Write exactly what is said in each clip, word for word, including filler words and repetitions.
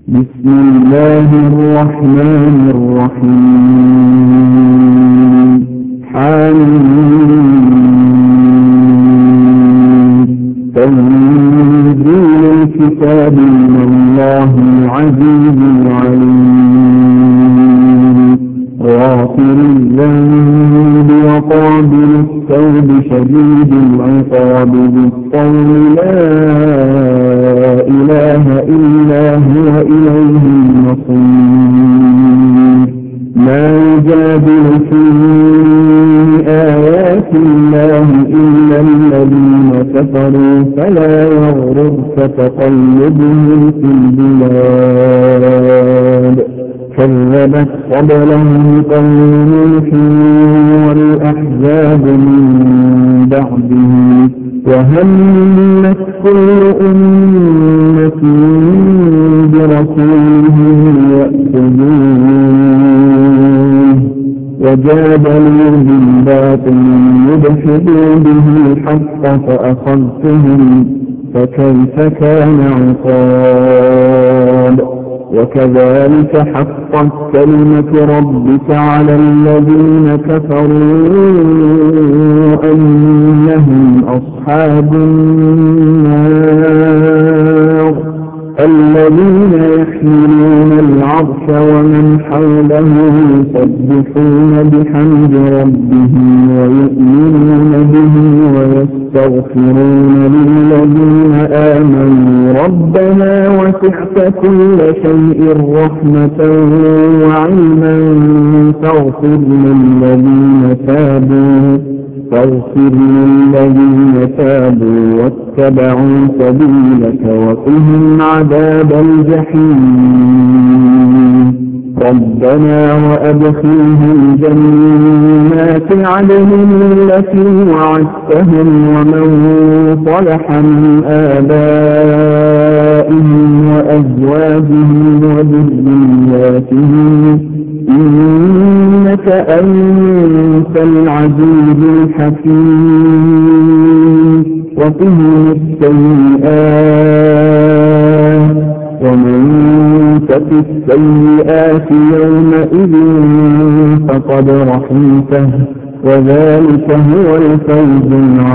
بسم الله الرحمن الرحيم. حميم. تنزيل الكتاب من الله العزيز العليم. غافر الذنب وقابل التوب شديد العقاب ذي الطول لا إله إلا هو إليه المصير. ما يجادل في آيات الله إلا الذين كفروا فلا يغررك تقلبهم في البلاد. كذبت قبلهم قوم نوح والأحزاب من بعدهم وهمت كل أمة برسولهم ليأخذوه وجادلوا بالباطل ليدحضوا به الحق فأخذتهم فكيف كان عقاب. وكذلك حقت كلمة ربك على الذين كفروا أنهم أصحاب النار الذين يحملون العرش ومن حوله يسبحون بحمد ربهم ويؤمنون به ويستغفرون للذين آمنوا ربنا وسعت كل شيء رحمة وعلما فاغفر للذين تابوا فاغفر للذين تابوا واتبعوا سبيلك وقهم عذاب الجحيم. ربنا وأدخلهم جنات عدن التي وعدتهم ومن صلح من آبائهم وأزواجهم وذرياتهم إنك أنت العزيز الحكيم. وقهم السيئات ومن تك السيئات يومئذ فقد رحمته وذلك هو الفوز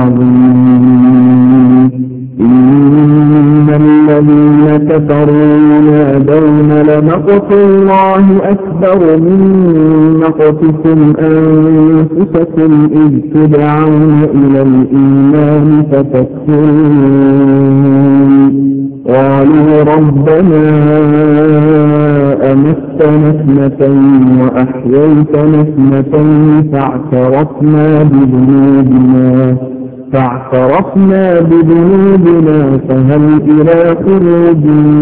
العظيم. إن الذين كفروا ينادون لمقت الله أكبر من مقتكم أنفسكم إذ تدعون إلى الإيمان فتكفرون. قالوا ربنا أمتنا اثنتين وأحييتنا اثنتين فاعترفنا بذنوبنا فاعترفنا بذنوبنا فهل إلى خروج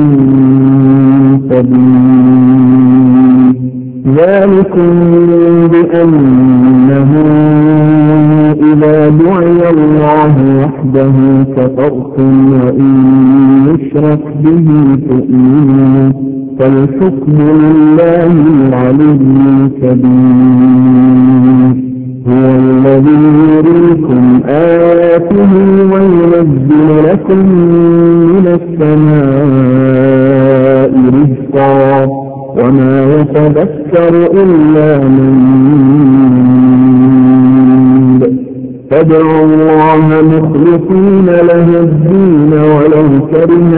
سبيل. ذلكم بأنه إذا دعي الله وحده كفرتم وإن يشرك به تؤمنون فالحكم لله العلي الكبير. هو الذي يريكم آياته وينزل لكم من السماء رزقا وما يتذكر إلا من ينيب. فادعوا الله مخلصين له الدين ولو كره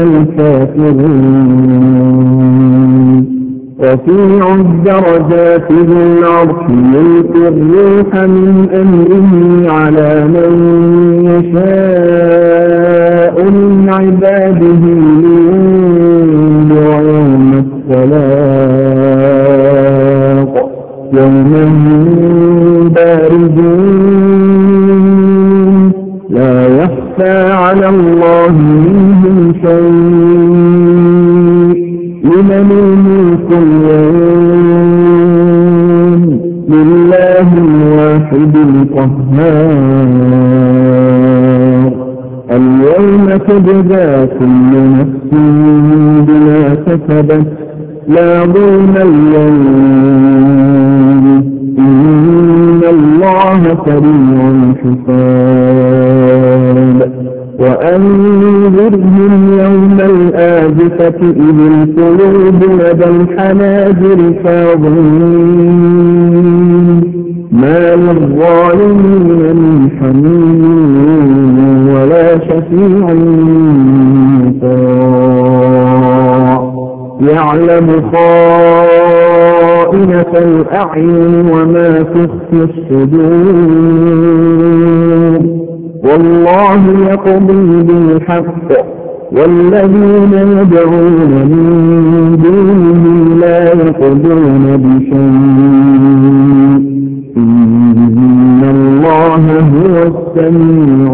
الكافرون. رفيع الدرجات ذو العرش يلقي الروح من أمره على من يشاء من عباده لينذر يوم التلاق يوم هم باردون لا يخفى على الله منهم شيء. لمن الملك اليوم لله الواحد القهار. اليوم تجزى كل نفس بما كسبت لا ظلم اليوم إن الله سريع الحساب. وأنذرهم يوم الآزفة إذ القلوب لدى الحناجر كاظمين ما للظالمين من حميم ولا شفيع مطاع يعلم خائنة الأعين وما تخفي الصدور والله يقضي بالحق والذين يدعون من دونه لا يقضون بشيء إن الله هو السميع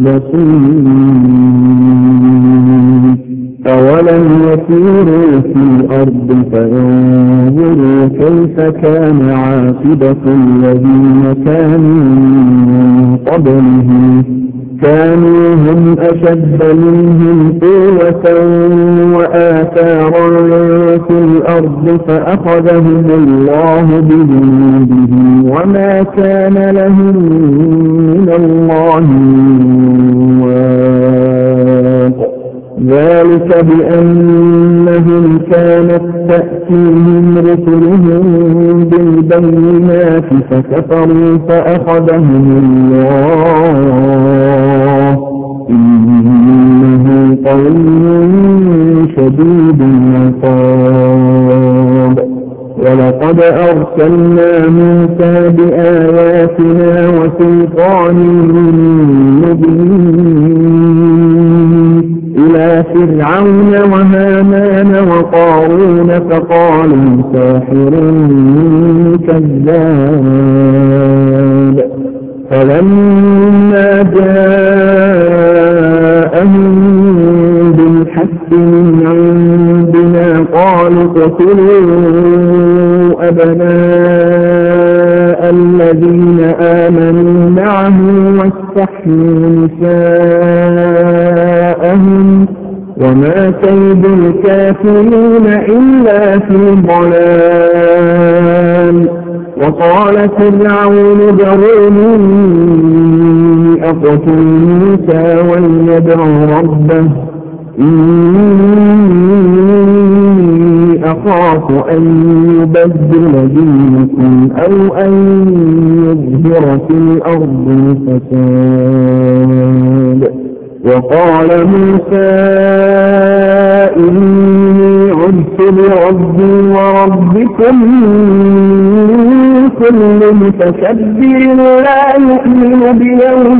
البصير أولم يسيروا في الأرض فينظروا كيف كان عاقبة الذين كانوا من قبلهم كانوا هم أشد منهم قوة وآثارا في الأرض فأخذهم الله بذنوبهم وما كان لهم من الله من واق ذلك بأنهم كانت تأتيهم رسلهم بالبينات فكفروا فأخذهم الله إنه قوي شديد العقاب ولقد أرسلنا موسى بآياتنا وسلطان مبين إلى فرعون وهامان وقارون فقالوا ساحر كذاب فلما جاءهم بالحق من عندنا قالوا اقتلوا أبناء الذين آمنوا معه واستحيوا نساءهم وما كيد الكافرين إلا في ضلال وقال فرعون ذروني أقتل موسى وليدع ربه إني أخاف أن يبدل دينكم أو أن يظهر في الأرض الفساد وقال موسى إني عدت بربي وربكم من كل متكبر لا يؤمن بيوم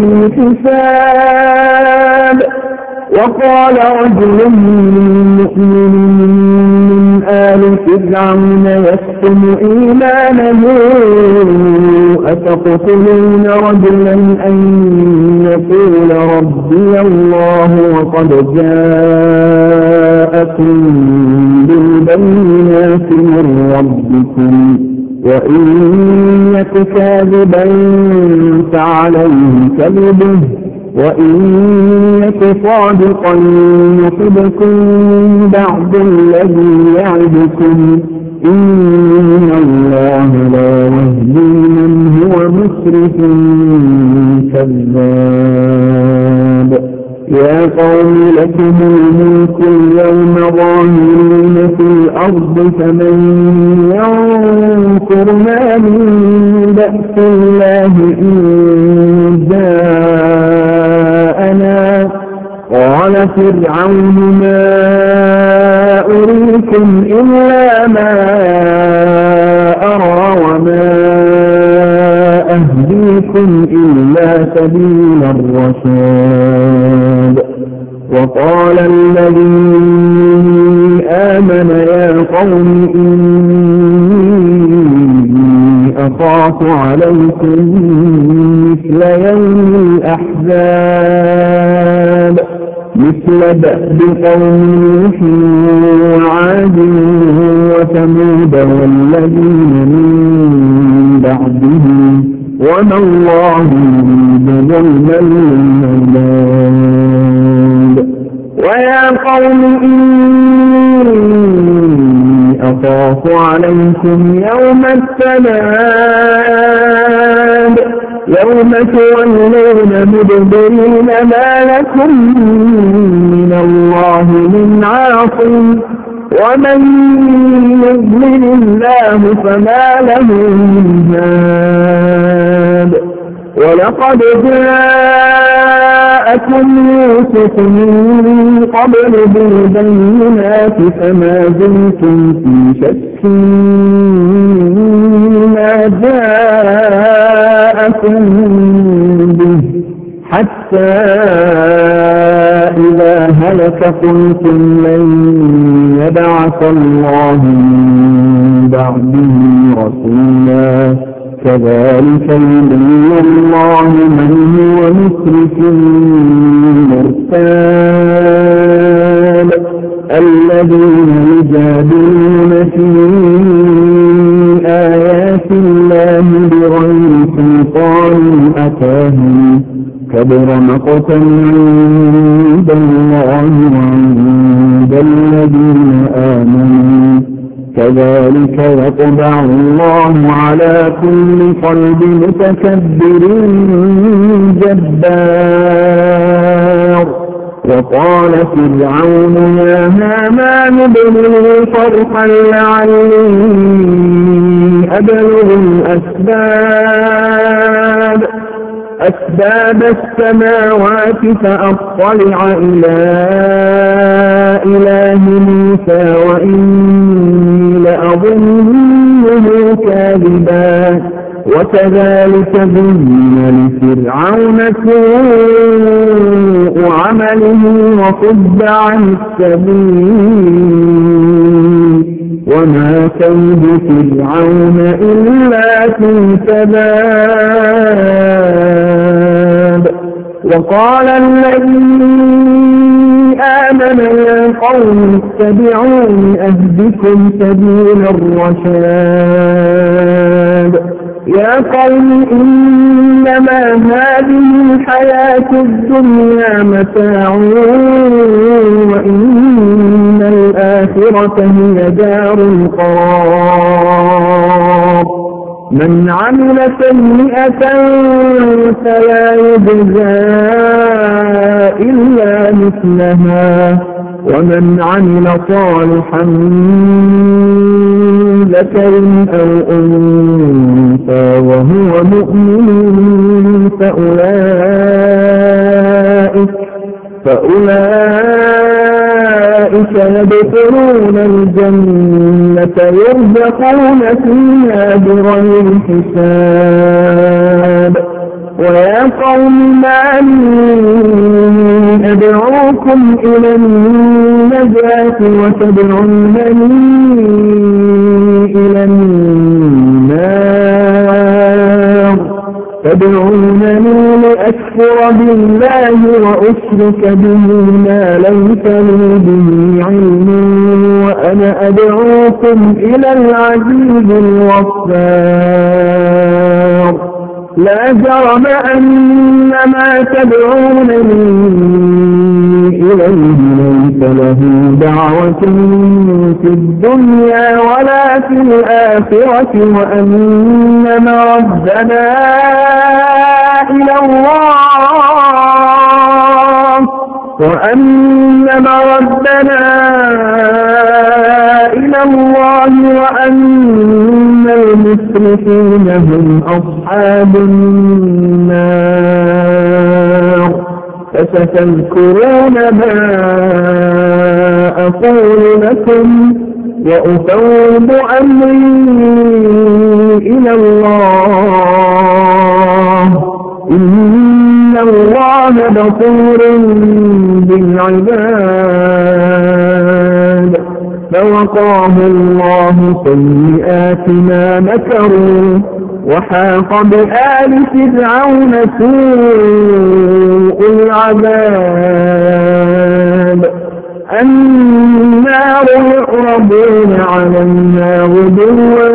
الحساب وقال رجل مؤمن من آل فرعون يكتم إيمانه أتقتلون رجلا أن يقول ربي الله وقد جاءكم بالبينات من ربكم وإن يك كاذبا فعليه كذبه وإن يك صادقا يصبكم بعض الذي يعدكم إن الله لا يهدي من هو مسرف كذاب يا قوم لكم الملك اليوم ظاهرين في الأرض فمن ينصرنا من بأس الله إن جاءنا قال فرعون ما أريكم إلا ما أرى وما أهديكم إلا سبيل الرشاد وقال الذي آمن يا قوم إني أخاف عليكم مثل يوم الأحزاب مثل دأب قوم نوح وعاد وثمود والذين من بعدهم وما الله يريد ظلما للعباد ويا قوم إني أخاف عليكم يوم التناد يوم تولون مدبرين ما لكم من الله من عاصم ومن يضلل الله فما له من هاد ولقد جاءكم يوسف من قبل بالبينات فما زلتم في شك مما جاءكم به حتى إذا هلك قلتم لن يبعث الله من بعده رسولا كذلك يضل الله من هو مسرف مرتاب الذين يجادلون في آيات الله بغير سلطان أتاهم كبر مقتا عند الله وعند الذين آمنوا كذلك يطبع الله على كل قلب متكبر جبار وقال فرعون يا هامان ابن لي صرحا لعلي أبلغ الأسباب أسباب السماوات فأطلع إلى إله موسى وإني لأظنه كاذبا وكذلك زين لفرعون سوء عمله وصد عن السبيل وما كيد فرعون إلا في تباب وقال الذي آمن يا قوم اتبعون أهدكم سبيل الرشاد يا قوم إنما هذه الحياة الدنيا متاع وإن الآخرة هي دار القرار من عمل سيئة فلا يجزى إلا مثلها ومن عمل صالحا ذكر أو أنثى وهو مؤمن فأولئك فأولئك يدخلون الجنة يرزقون فيها بغير حساب ويا قوم ما لي أدعوكم إلى النجاة وتدعونني إلى النار تدعونني لأكفر بالله وأشرك به ما ليس لي به علم وأنا أدعوكم إلى العزيز الغفار لا جرم أن ما تدعونني إليه ليس له دعوة في الدنيا ولا في الآخرة وأن مردنا إلى الله وأن مردنا إلى الله وأن المسرفين هم أصحاب النار فستذكرون ما أقول لكم وأفوض أمري إلى الله إن الله بصير بالعباد فوقاه الله سيئات ما مكروا وحاق بآل فرعون سوء العذاب النار يعرضون عليها غدوا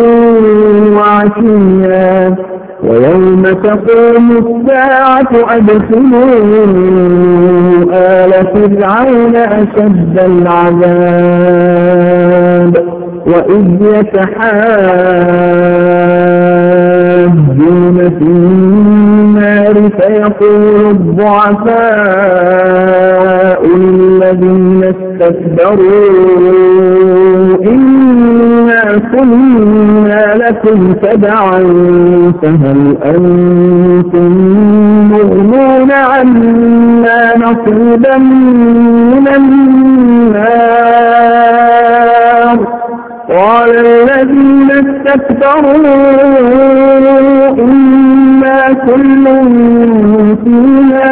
وعشيا ويوم تقوم الساعة أدخلوا آل فرعون أشد العذاب وإذ يتحاجون فيه يقول الضعفاء للذين استكبروا إنا كنا لكم تبعا فهل أنتم مغنون عنا نصيبا من النار قال الذين استكبروا إنا كل فيها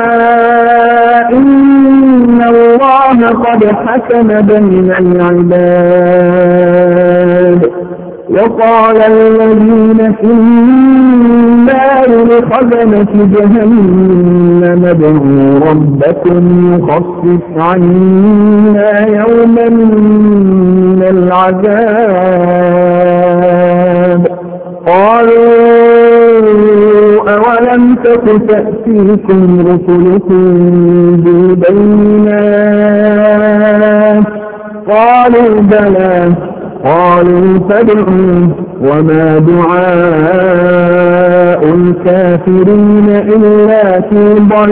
إن الله قد حكم بين العباد وقال الذين في النار لخزنة جهنم ادعوا ربكم يخفف عنا يوما من العذاب قالوا أولم تك تأتيكم رسلكم بالبينات قالوا بلى قالوا فادعوا وما دعاء الكافرين إلا في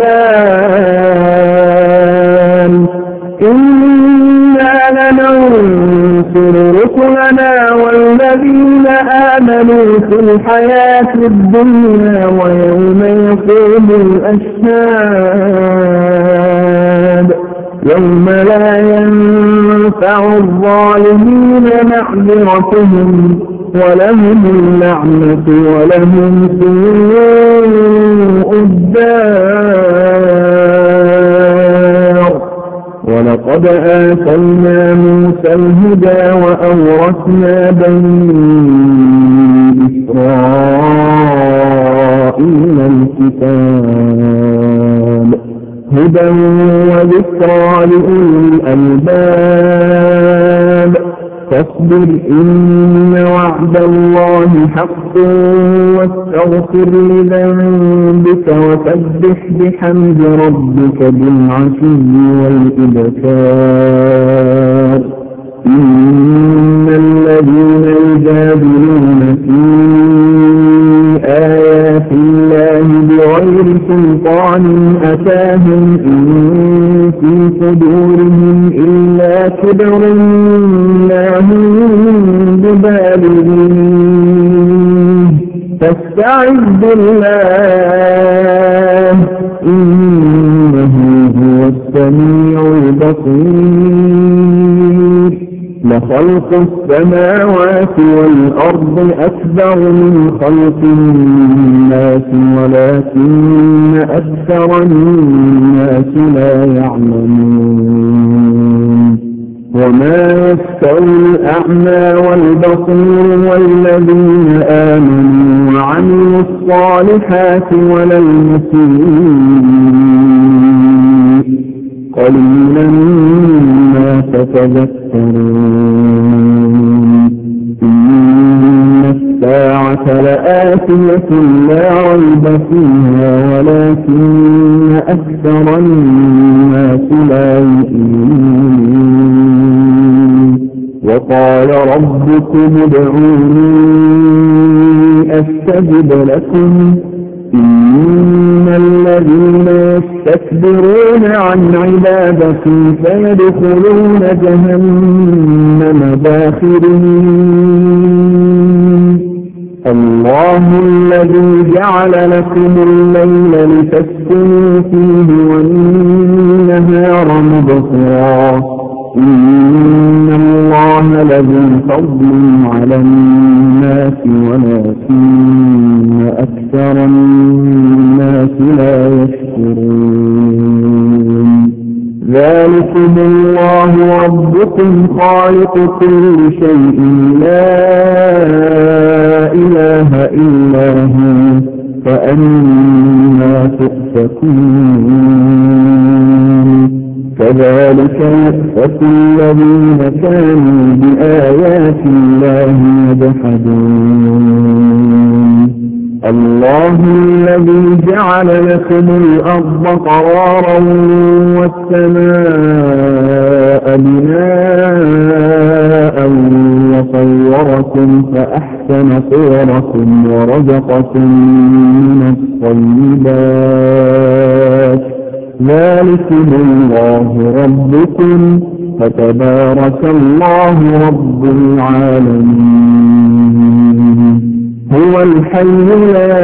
ضلال إنا لننصر رسلنا والذين آمنوا في الحياة الدنيا ويوم يقوم الأشهاد يوم لا ينفع الظالمين معذرتهم ولهم اللعنة ولهم سوء الدار ولقد آتينا موسى الهدى وأورثنا بني إسرائيل الكتاب هدى وذكرى لأولي الألباب فاصبر إن وعد الله حق واستغفر لذنبك وسبح بحمد ربك بالعشي والإبكار إن الذين يجادلون في آيات الله بغير سلطان أتاهم إن في صدورهم إلا كبر ما هم ببالغين فاستعذ بالله إنه هو السميع البصير لخلق السماوات والأرض أكبر من خلق الناس ولكن أكثر الناس لا يعلمون وما يستوي الأعمى والبصير والذين آمنوا وعملوا الصالحات ولا المسيء قليلا ما تتذكرون إن الساعة لآتية لا ريب فيها ولكن أكثر الناس لا يؤمنون وقال ربكم ادعوني أستجب لكم إن الذين يستكبرون عن عبادتي سيدخلون جهنم داخرين الله الذي جعل لكم الليل لتسكنوا فيه والنهار مبصرا إن الله لذو فضل على الناس ولكن أكثر الناس لا يشكرون ذلكم الله ربكم خالق كل شيء لا إله إلا هو فأنا تؤفكون كذلك يؤفك الذين كانوا بآيات الله يجحدون الله الذي جعل لكم الأرض قرارا والسماء بناء وصوركم فأحسن صوركم ورزقكم من الطيبات ذلكم الله ربكم فتبارك الله رب العالمين هو الحي لا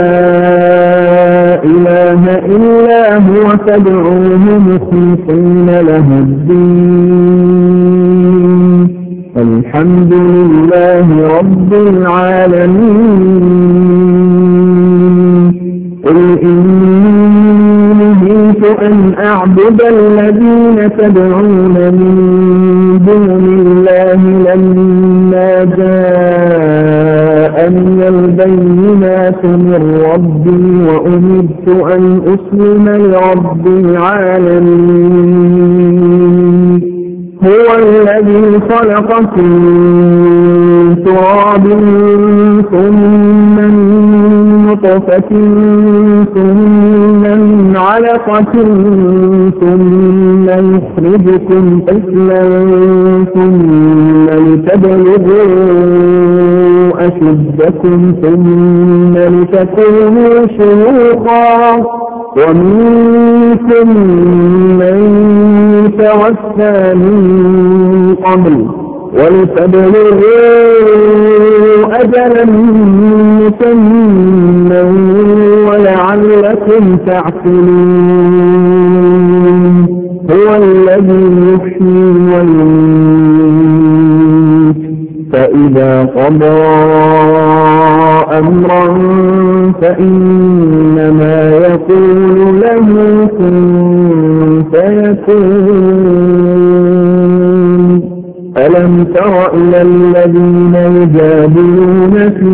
إله إلا هو فادعوه مخلصين له الدين الحمد لله رب العالمين قل إني نهيت أن أعبد الذين تدعون من دون الله لما جاءني البينات من ربي وأمرت أن أسلم لرب العالمين هو الذي خلقكم من تراب ثم من نطفة ثم من علقة ثم يخرجكم طفلا ثم لتبلغوا أشدكم ثم لتكونوا شيوخا ومنكم من توفى من قبل ولتبلغوا أجلا مسمى ولعلكم تعقلون هو الذي يحيي ويميت فإذا قضى أمرا فإنما يقول له كن فيكون ألم تر إلى الذين يجادلون في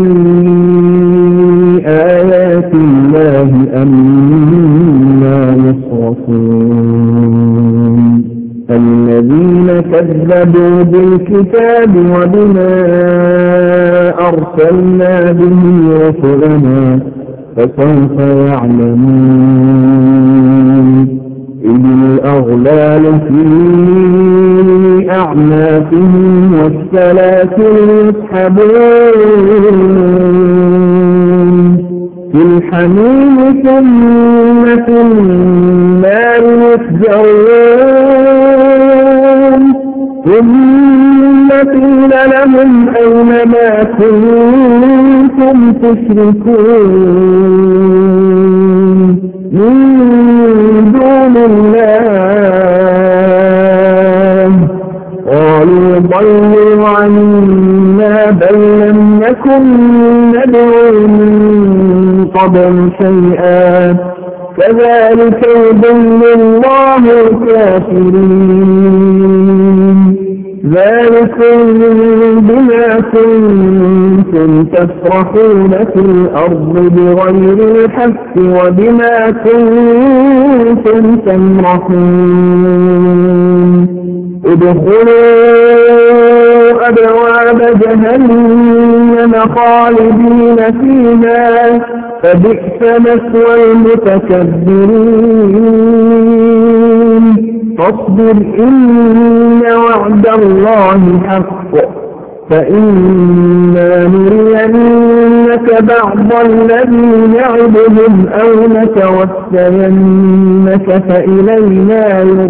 آيات الله أنى يصرفون الذين كذبوا بالكتاب وبما أرسلنا به رسلنا فسوف يعلمون إذ الأغلال في أعناقهم والسلاسل يسحبون في الحميم ثم في النار يسجرون ثم قيل لهم أين ما كنتم تشركون من دون الله قالوا ضلوا عنا بل لم نكن ندعو من قبل شيئا كذلك يضل الله الكافرين ذلكم بما كنتم تفرحون في الأرض بغير الحق وبما كنتم تمرحون ادخلوا أبواب جهنم خالدين فيها فبئس مثوى المتكبرين فاصبر إن وعد الله حق فإنا نرينك بعض الذي نعدهم أو نتوفينك فإلينا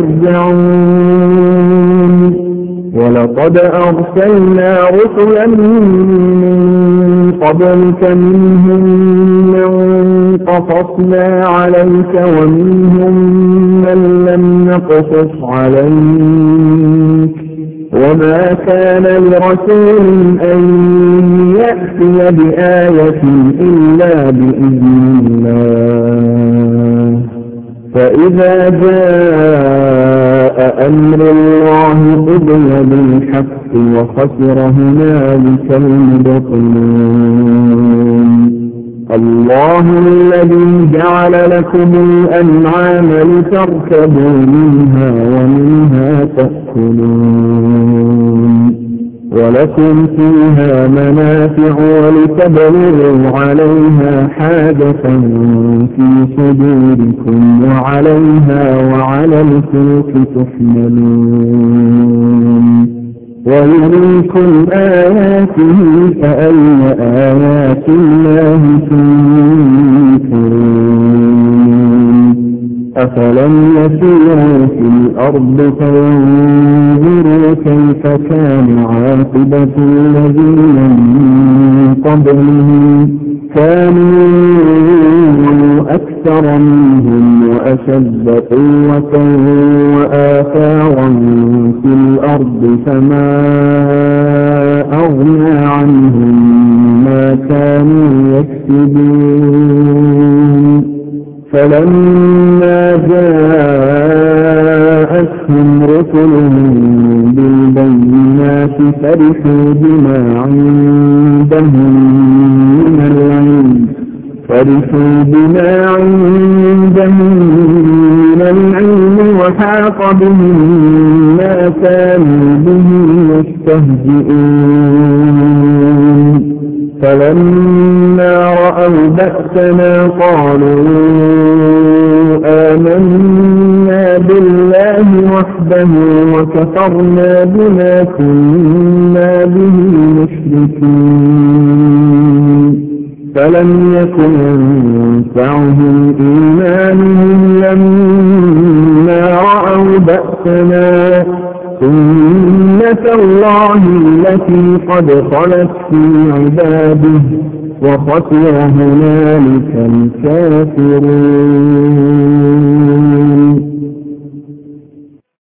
يرجعون ولقد أرسلنا رسلا من قبلك منهم من قصصنا عليك ومنهم من لم نقصص عليك وما كان لرسول أن يأتي بآية إلا بإذن الله فإذا جاء أمر الله قضي بالحق وخسر هنالك المبطلون الله الذي جعل لكم الأنعام لتركبوا منها ومنها تأكلون ولكم فيها منافع ولتبلغوا عليها حاجة في صدوركم وعليها وعلى الفلك تحملون ويريكم آياته فأي آيات الله تنكرون أفلم يسيروا في الأرض فينظروا كيف كان عاقبة الذين من قبلهم كانوا أكثر منهم وأشد قوة وآثارا في الأرض فما أغنى عنهم ما كانوا يكسبون فلما جاءتهم رسلهم بالبينات فرحوا بما عندهم من العلم فرحوا بما عندهم من العلم وحاق بهم ما كانوا به يستهزئون فلما رأوا بأسنا قالوا آمنا بالله وحده وكفرنا بما كنا به مشركين فلم يكن ينفعهم إيمانهم لما رأوا بأسنا سنة الله التي قد خلت في عباده وخسر هنالك الكافرون